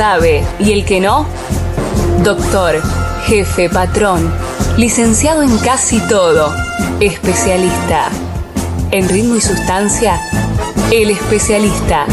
sabe y el que no, doctor, jefe, patrón, licenciado en casi todo, especialista. En ritmo y sustancia, el especialista.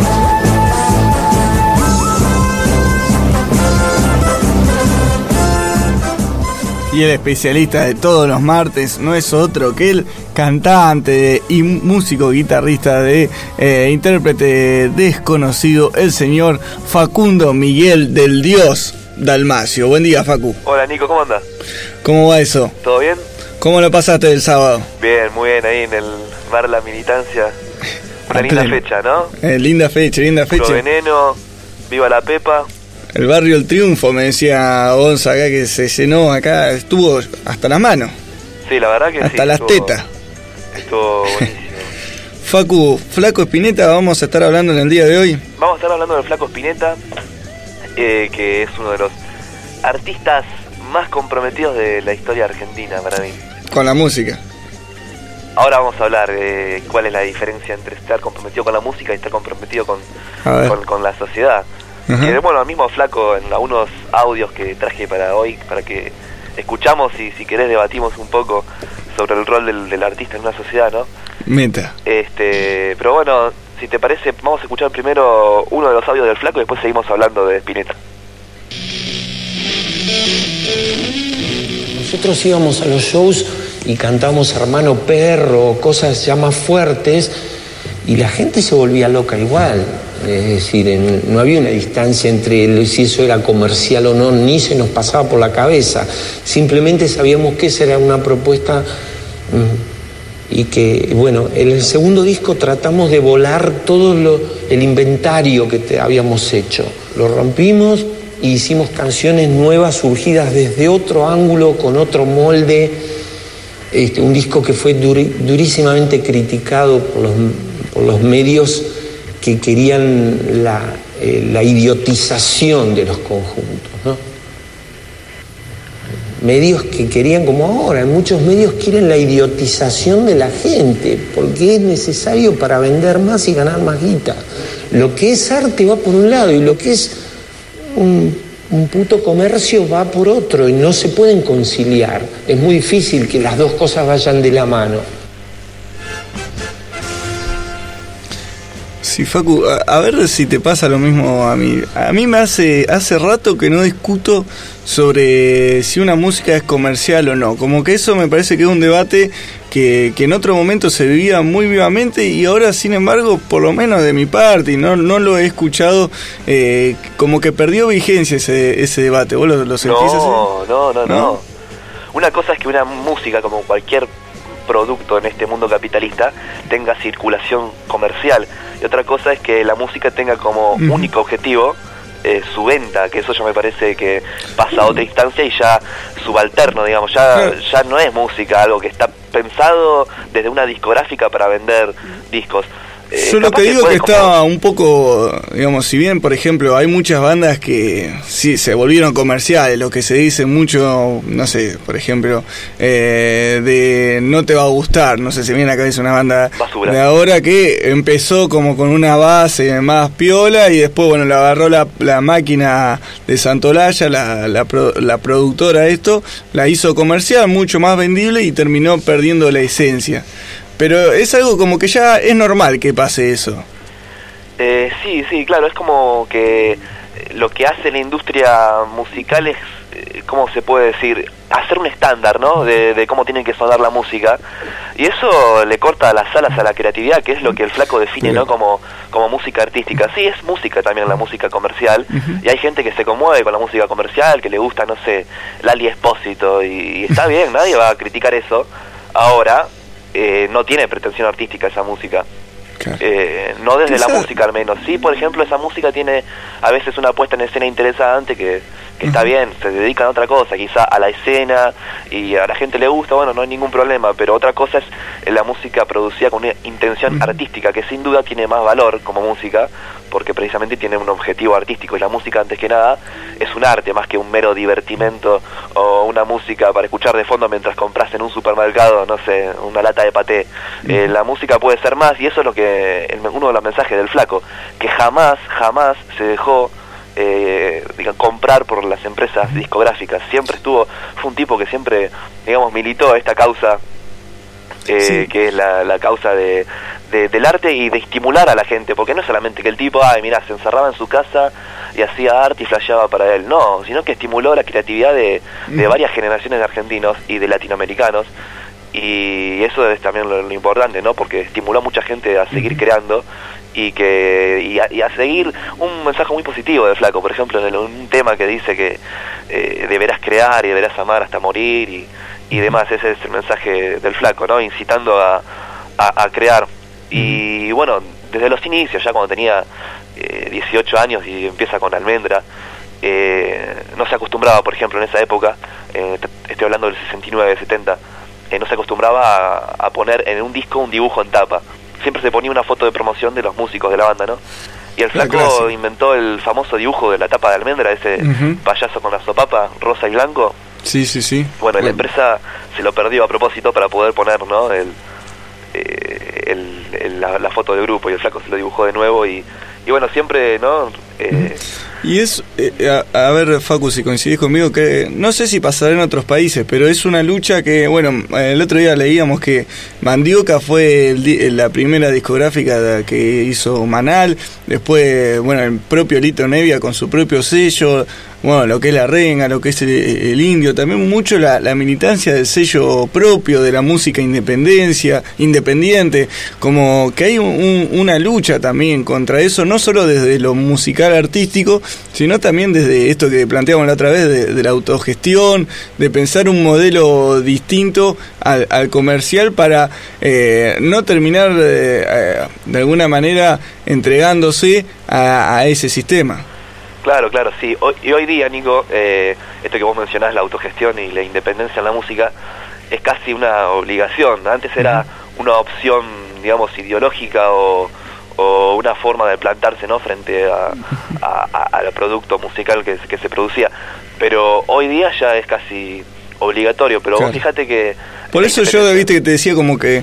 Y el especialista de todos los martes no es otro que el cantante y músico guitarrista de intérprete desconocido, el señor Facundo Miguel del Dios Dalmacio. Buen día, Facu. Hola, Nico, ¿cómo andás? ¿Cómo va eso? ¿Todo bien? ¿Cómo lo pasaste el sábado? Bien, muy bien, ahí en el bar La Militancia. Una linda fecha, ¿no? Linda fecha. Puro veneno, viva la Pepa. El barrio El Triunfo, me decía Gonza acá, que se llenó acá, estuvo hasta las manos. Sí, la verdad que hasta sí. Hasta las tetas. Estuvo buenísimo. Facu, Flaco Spinetta, vamos a estar hablando en el día de hoy. Vamos a estar hablando del Flaco Spinetta, que es uno de los artistas más comprometidos de la historia argentina para mí. Con la música. Ahora vamos a hablar de cuál es la diferencia entre estar comprometido con la música y estar comprometido con la sociedad. Y bueno, el mismo Flaco, en algunos audios que traje para hoy, para que escuchamos y si querés debatimos un poco sobre el rol del artista en una sociedad, ¿no? Meta. Pero bueno, si te parece, vamos a escuchar primero uno de los audios del Flaco y después seguimos hablando de Spinetta. Nosotros íbamos a los shows y cantábamos Hermano Perro, cosas ya más fuertes, y la gente se volvía loca igual. Es decir, no había una distancia entre si eso era comercial o no, ni se nos pasaba por la cabeza. Simplemente sabíamos que esa era una propuesta y que, bueno, en el segundo disco tratamos de volar todo el inventario que habíamos hecho. Lo rompimos e hicimos canciones nuevas surgidas desde otro ángulo, con otro molde. Un disco que fue durísimamente criticado por los medios que querían la idiotización de los conjuntos, ¿no? Medios que querían, como ahora, muchos medios quieren la idiotización de la gente, porque es necesario para vender más y ganar más guita. Lo que es arte va por un lado y lo que es un puto comercio va por otro, y no se pueden conciliar. Es muy difícil que las dos cosas vayan de la mano. Sí, Facu, a ver si te pasa lo mismo a mí. A mí me hace rato que no discuto sobre si una música es comercial o no. Como que eso me parece que es un debate que en otro momento se vivía muy vivamente, y ahora, sin embargo, por lo menos de mi parte, y no lo he escuchado, como que perdió vigencia ese debate. ¿Vos lo sentís así? No. Una cosa es que una música, como cualquier producto en este mundo capitalista, tenga circulación comercial, y otra cosa es que la música tenga como único objetivo su venta, que eso ya me parece que pasa a otra instancia y ya subalterno, digamos, ya no es música, algo que está pensado desde una discográfica para vender discos. Yo lo que digo que está un poco, digamos, si bien, por ejemplo, hay muchas bandas que sí se volvieron comerciales, lo que se dice mucho, no sé, por ejemplo, de No Te Va a Gustar, no sé si viene a la cabeza una banda basura de ahora que empezó como con una base más piola y después, bueno, la agarró la máquina de Santolaya, la productora esto, la hizo comercial, mucho más vendible, y terminó perdiendo la esencia. Pero es algo como que ya es normal que pase eso. Sí, claro, es como que lo que hace la industria musical es, ¿cómo se puede decir? Hacer un estándar, ¿no? De cómo tiene que sonar la música. Y eso le corta las alas a la creatividad, que es lo que el Flaco define, ¿no? Como música artística. Sí, es música también la música comercial. Y hay gente que se conmueve con la música comercial, que le gusta, no sé, Lali Espósito. Y está bien, nadie va a criticar eso. Ahora, no tiene pretensión artística esa música. Claro. No desde la música al menos. Sí, por ejemplo, esa música tiene a veces una puesta en escena interesante que está bien, se dedican a otra cosa, quizá a la escena, y a la gente le gusta, bueno, no hay ningún problema, pero otra cosa es la música producida con una intención artística, que sin duda tiene más valor como música, porque precisamente tiene un objetivo artístico, y la música, antes que nada, es un arte más que un mero divertimento o una música para escuchar de fondo mientras compras en un supermercado, no sé, una lata de paté. La música puede ser más, y eso es lo que uno de los mensajes del Flaco, que jamás se dejó comprar por las empresas discográficas. Fue un tipo que siempre, digamos, militó esta causa, que es la causa del arte y de estimular a la gente, porque no es solamente que el tipo, mira, se encerraba en su casa y hacía arte y flasheaba para él, no, sino que estimuló la creatividad de varias generaciones de argentinos y de latinoamericanos, y eso es también lo importante, ¿no? Porque estimuló a mucha gente a seguir creando y a seguir un mensaje muy positivo de Flaco. Por ejemplo, en un tema que dice que deberás crear y deberás amar hasta morir y demás. Ese es el mensaje del Flaco, ¿no? Incitando a crear. Y bueno, desde los inicios, ya cuando tenía 18 años y empieza con Almendra, no se acostumbraba, por ejemplo, en esa época, estoy hablando del 69, 70, no se acostumbraba a poner en un disco un dibujo en tapa. Siempre se ponía una foto de promoción de los músicos de la banda, ¿no? Y el Flaco inventó el famoso dibujo de la tapa de Almendra, ese payaso con la sopapa rosa y blanco. Sí. Bueno, la empresa se lo perdió a propósito para poder poner, ¿no?, la foto del grupo, y el Flaco se lo dibujó de nuevo y bueno, siempre, ¿no? Y es, a ver, Facu, si coincidís conmigo, que no sé si pasará en otros países, pero es una lucha que, bueno, el otro día leíamos que Mandioca fue la primera discográfica que hizo Manal, después, bueno, el propio Lito Nevia con su propio sello, bueno, lo que es la renga, lo que es el indio, también mucho la militancia del sello propio, de la música independiente, como que hay una lucha también contra eso, no solo desde lo musical artístico, sino también desde esto que planteamos la otra vez, de la autogestión, de pensar un modelo distinto al comercial para no terminar de alguna manera entregándose a ese sistema. Claro, sí. Hoy día, Nico, esto que vos mencionás, la autogestión y la independencia en la música, es casi una obligación. Antes era una opción, digamos, ideológica o una forma de plantarse, ¿no?, frente al producto musical que se producía. Pero hoy día ya es casi obligatorio. Pero vos fíjate que... Por eso yo, viste, que te decía como que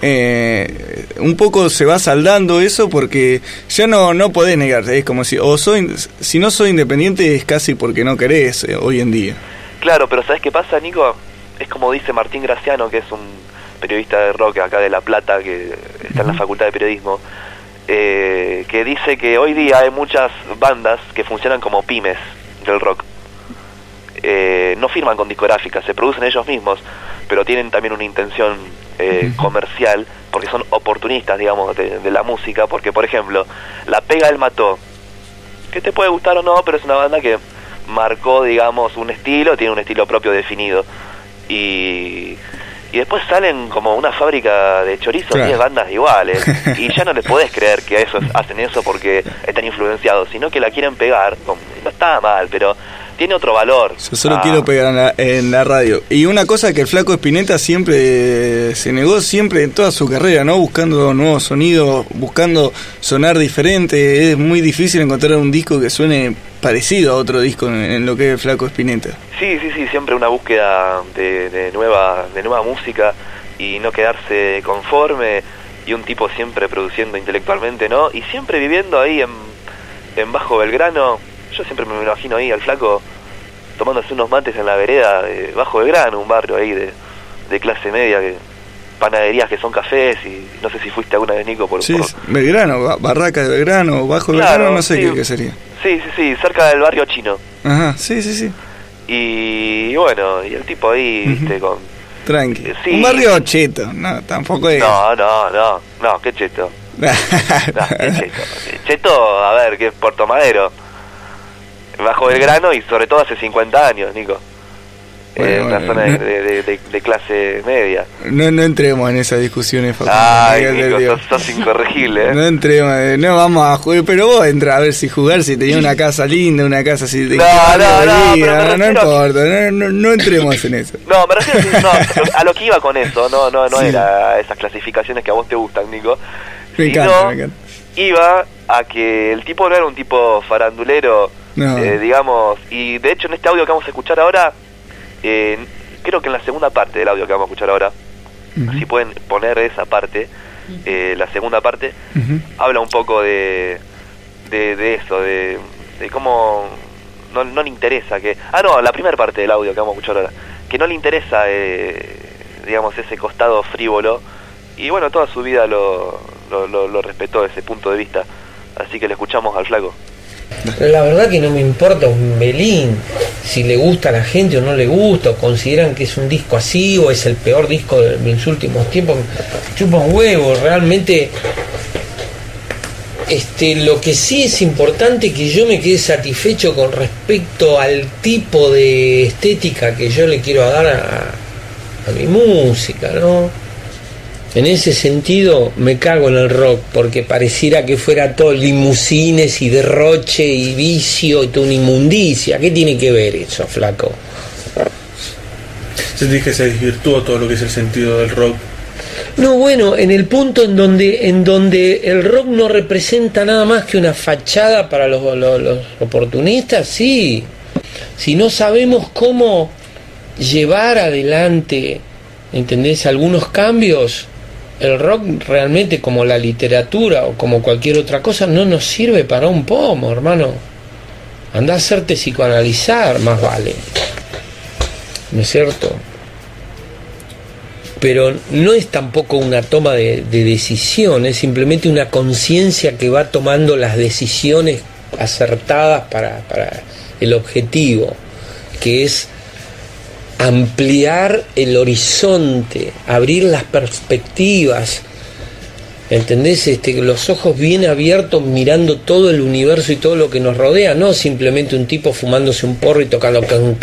un poco se va saldando eso, porque ya no podés negarte. Es como si si no soy independiente es casi porque no querés hoy en día. Claro, pero ¿sabés qué pasa, Nico? Es como dice Martín Graciano, que es un periodista de rock acá de La Plata, que está en la Facultad de Periodismo, que dice que hoy día hay muchas bandas que funcionan como pymes del rock. No firman con discográficas, se producen ellos mismos, pero tienen también una intención comercial, porque son oportunistas, digamos, de la música. Porque, por ejemplo, La Pega del Mató, que te puede gustar o no, pero es una banda que marcó, digamos, un estilo, tiene un estilo propio definido, y después salen como una fábrica de chorizos, 10 bandas iguales, y ya no les podés creer que hacen eso porque están influenciados, sino que la quieren pegar. No está mal, pero tiene otro valor. Yo solo quiero pegar en la radio. Y una cosa que el Flaco Spinetta siempre se negó, siempre en toda su carrera, ¿no? Buscando nuevos sonidos, buscando sonar diferente. Es muy difícil encontrar un disco que suene parecido a otro disco en lo que es el Flaco Spinetta. Sí, siempre una búsqueda de nueva música y no quedarse conforme, y un tipo siempre produciendo intelectualmente, ¿no? Y siempre viviendo ahí en Bajo Belgrano. Yo siempre me imagino ahí al Flaco tomándose unos mates en la vereda de Bajo Belgrano, un barrio ahí de clase media, panaderías que son cafés, y no sé si fuiste alguna vez, Nico, por Belgrano, Barraca de Belgrano, Bajo Belgrano, no sé qué sería. Sí, cerca del barrio chino. Ajá, sí. Y bueno, y el tipo ahí, viste, con... Tranqui. Un barrio cheto, no, tampoco es... No, qué cheto. Qué cheto. Cheto, a ver, que es Puerto Madero. Bajo Belgrano, y sobre todo hace 50 años, Nico. Una zona de clase media. No entremos en esas discusiones, Facu. Ay, Nico, sos incorregible, No entremos, no vamos a jugar. Pero vos entra a ver si jugar, si tenía una casa linda, una casa así de... No importa, no entremos en eso. No, me refiero a lo que iba con eso. No era esas clasificaciones que a vos te gustan, Nico. Me encanta. Iba a que el tipo no era un tipo farandulero, digamos, y de hecho en este audio que vamos a escuchar ahora, creo que en la segunda parte del audio que vamos a escuchar ahora, si pueden poner esa parte, la segunda parte, habla un poco de eso, de de cómo no le interesa que... la primera parte del audio que vamos a escuchar ahora, que no le interesa, digamos, ese costado frívolo, y bueno, toda su vida lo respetó desde ese punto de vista, así que le escuchamos al Flaco. La verdad que no me importa un belín si le gusta a la gente o no le gusta, o consideran que es un disco así o es el peor disco de mis últimos tiempos. Chupa un huevo, realmente. Lo que sí es importante es que yo me quede satisfecho con respecto al tipo de estética que yo le quiero dar a mi música, ¿no? En ese sentido me cago en el rock, porque pareciera que fuera todo limusines y derroche y vicio y toda una inmundicia. ¿Qué tiene que ver eso, Flaco? ¿Sentís que se desvirtuó todo lo que es el sentido del rock? No, bueno, en el punto en donde el rock no representa nada más que una fachada para los oportunistas, sí. Si no sabemos cómo llevar adelante, ¿entendés?, algunos cambios, el rock realmente, como la literatura o como cualquier otra cosa, no nos sirve para un pomo, hermano. Andá a hacerte psicoanalizar, más vale. ¿No es cierto? Pero no es tampoco una toma de decisión, es simplemente una conciencia que va tomando las decisiones acertadas para el objetivo, que es ampliar el horizonte, abrir las perspectivas, ¿entendés? Los ojos bien abiertos, mirando todo el universo y todo lo que nos rodea, no simplemente un tipo fumándose un porro y tocando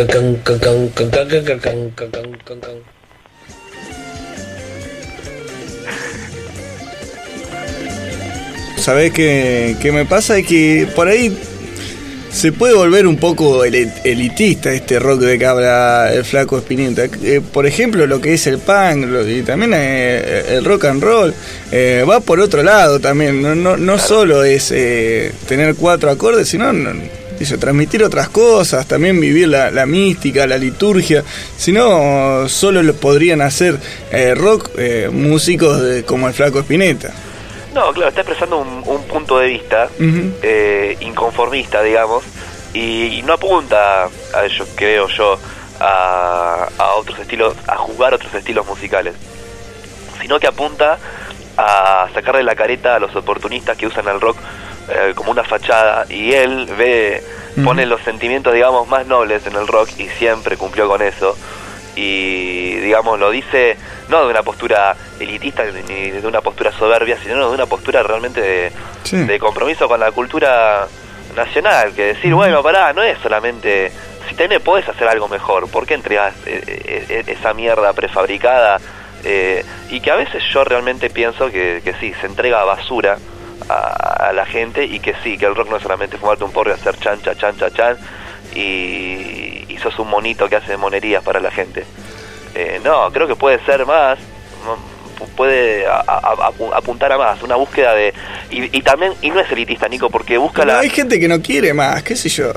¿Sabés qué me pasa? Es que por ahí se puede volver un poco elitista este rock de que habla el Flaco Spinetta. Por ejemplo, lo que es el punk y también el rock and roll va por otro lado también. No solo es tener 4 acordes, sino transmitir otras cosas, también vivir la mística, la liturgia. Si no, solo lo podrían hacer rock músicos como el Flaco Spinetta. No, claro, está expresando un punto de vista inconformista, digamos, y no apunta a ello, creo yo, a otros estilos, a jugar otros estilos musicales, sino que apunta a sacarle la careta a los oportunistas que usan el rock como una fachada, y él pone los sentimientos, digamos, más nobles en el rock, y siempre cumplió con eso. Y, digamos, lo dice no de una postura elitista ni de una postura soberbia, sino de una postura realmente de compromiso con la cultura nacional, que decir, bueno, pará, no es solamente, si podés hacer algo mejor, ¿por qué entregás esa mierda prefabricada? Y que a veces yo realmente pienso que sí, se entrega basura a la gente, y que sí, que el rock no es solamente fumarte un porro y hacer chan, cha, chan, cha, chan, y sos un monito que hace monerías para la gente. No, creo que puede ser más, puede apuntar a más, una búsqueda de... Y también, y no es elitista, Nico, porque busca la... Hay gente que no quiere más, qué sé yo.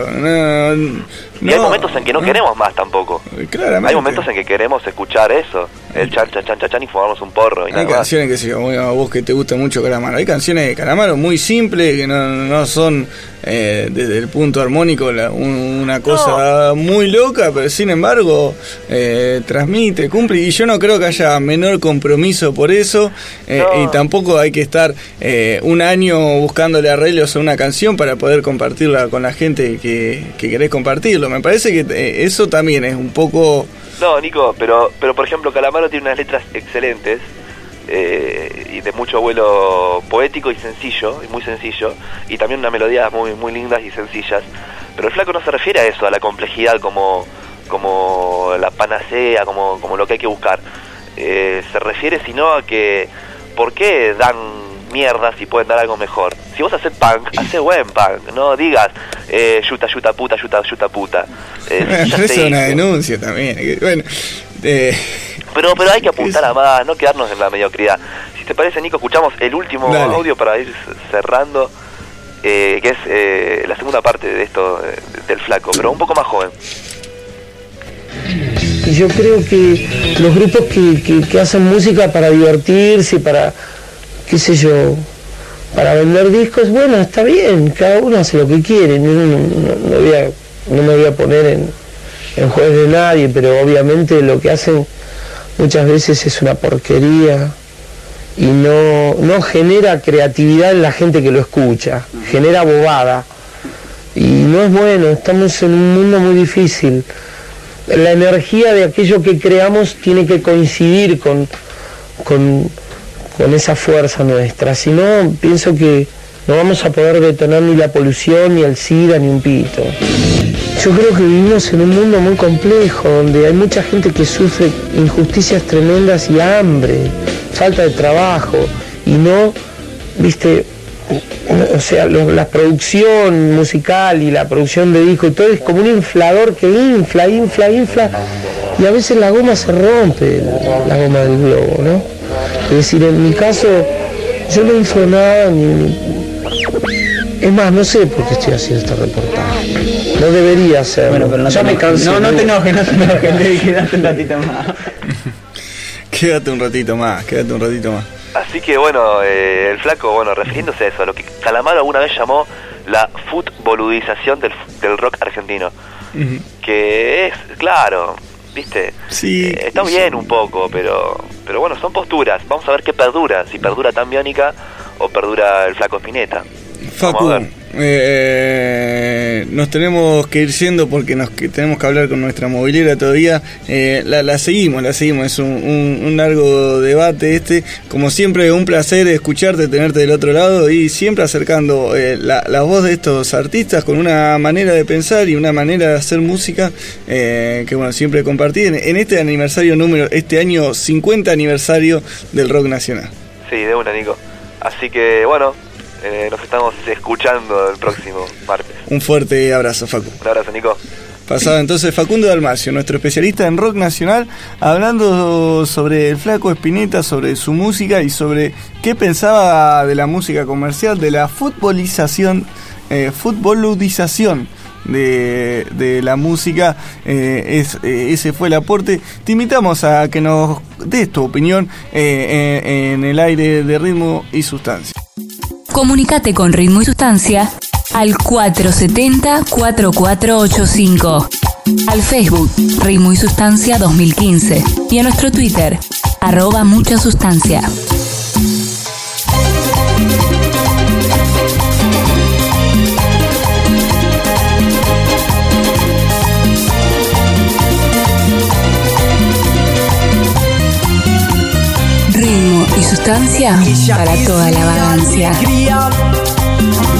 Y hay momentos en que no queremos más tampoco. Claramente. Hay momentos en que queremos escuchar eso, el chan, chan, chan, chan, y fumarnos un porro. Y hay canciones que, a vos que te gusta mucho Calamaro, hay canciones de Calamaro muy simples, que no son desde el punto armónico una cosa muy loca, pero sin embargo transmite, cumple, y yo no creo que haya menor compromiso por eso, y tampoco hay que estar un año buscándole arreglos a una canción para poder compartirla con la gente que querés compartirlo. Me parece que eso también es un poco... No, Nico, pero por ejemplo, Calamaro tiene unas letras excelentes, y de mucho vuelo poético y sencillo, y muy sencillo, y también unas melodías muy, muy lindas y sencillas. Pero el Flaco no se refiere a eso, a la complejidad como la panacea, como lo que hay que buscar. Se refiere sino a que, ¿por qué dan mierda si pueden dar algo mejor? Si vos haces punk, hace buen punk, no digas yuta, yuta, puta, yuta, yuta, puta. Eso es una denuncia también. Bueno, pero hay que apuntar a más, no quedarnos en la mediocridad. Si te parece, Nico, escuchamos el último audio para ir cerrando, que es la segunda parte de esto del Flaco, pero un poco más joven. Y yo creo que los grupos que hacen música para divertirse, para, qué sé yo, para vender discos, bueno, está bien, cada uno hace lo que quiere, no me voy a poner en juez de nadie, pero obviamente lo que hacen muchas veces es una porquería y no genera creatividad en la gente que lo escucha, genera bobada y no es bueno. Estamos en un mundo muy difícil, la energía de aquello que creamos tiene que coincidir con esa fuerza nuestra, si no pienso que no vamos a poder detonar ni la polución, ni el SIDA, ni un pito. Yo creo que vivimos en un mundo muy complejo, donde hay mucha gente que sufre injusticias tremendas y hambre, falta de trabajo, y no, viste, o sea, la producción musical y la producción de disco y todo es como un inflador que infla, y a veces la goma se rompe, la goma del globo, ¿no? Es decir, en mi caso, yo no inflo nada, es más, no sé por qué estoy haciendo este reportaje. No debería hacerlo. Bueno, pero ya me cansé. No te enojes, quédate un ratito más. Quédate un ratito más. Así que bueno, el Flaco, bueno, refiriéndose a eso, a lo que Calamaro alguna vez llamó la futboludización del rock argentino. Uh-huh. Que es, claro, ¿viste? Sí. Está bien un poco, pero bueno, son posturas. Vamos a ver qué perdura, si perdura Tan Biónica o perdura el Flaco Spinetta. Facu, nos tenemos que ir yendo porque tenemos que hablar con nuestra movilera todavía. La seguimos, es un largo debate como siempre, un placer escucharte, tenerte del otro lado y siempre acercando la voz de estos artistas con una manera de pensar y una manera de hacer música que bueno, siempre compartí en este este año 50 aniversario del rock nacional. Sí, de una, Nico. Así que bueno, nos estamos escuchando el próximo martes. Un fuerte abrazo, Facu. Un abrazo, Nico. Pasaba entonces Facundo Dalmacio, nuestro especialista en rock nacional, hablando sobre el Flaco Spinetta, sobre su música y sobre qué pensaba de la música comercial, de la futbolización de la música. Ese fue el aporte. Te invitamos a que nos des tu opinión en el aire de Ritmo y Sustancia. Comunicate con Ritmo y Sustancia al 470-4485, al Facebook Ritmo y Sustancia 2015 y a nuestro Twitter @muchasustancia. Ritmo y Sustancia para toda la vagancia.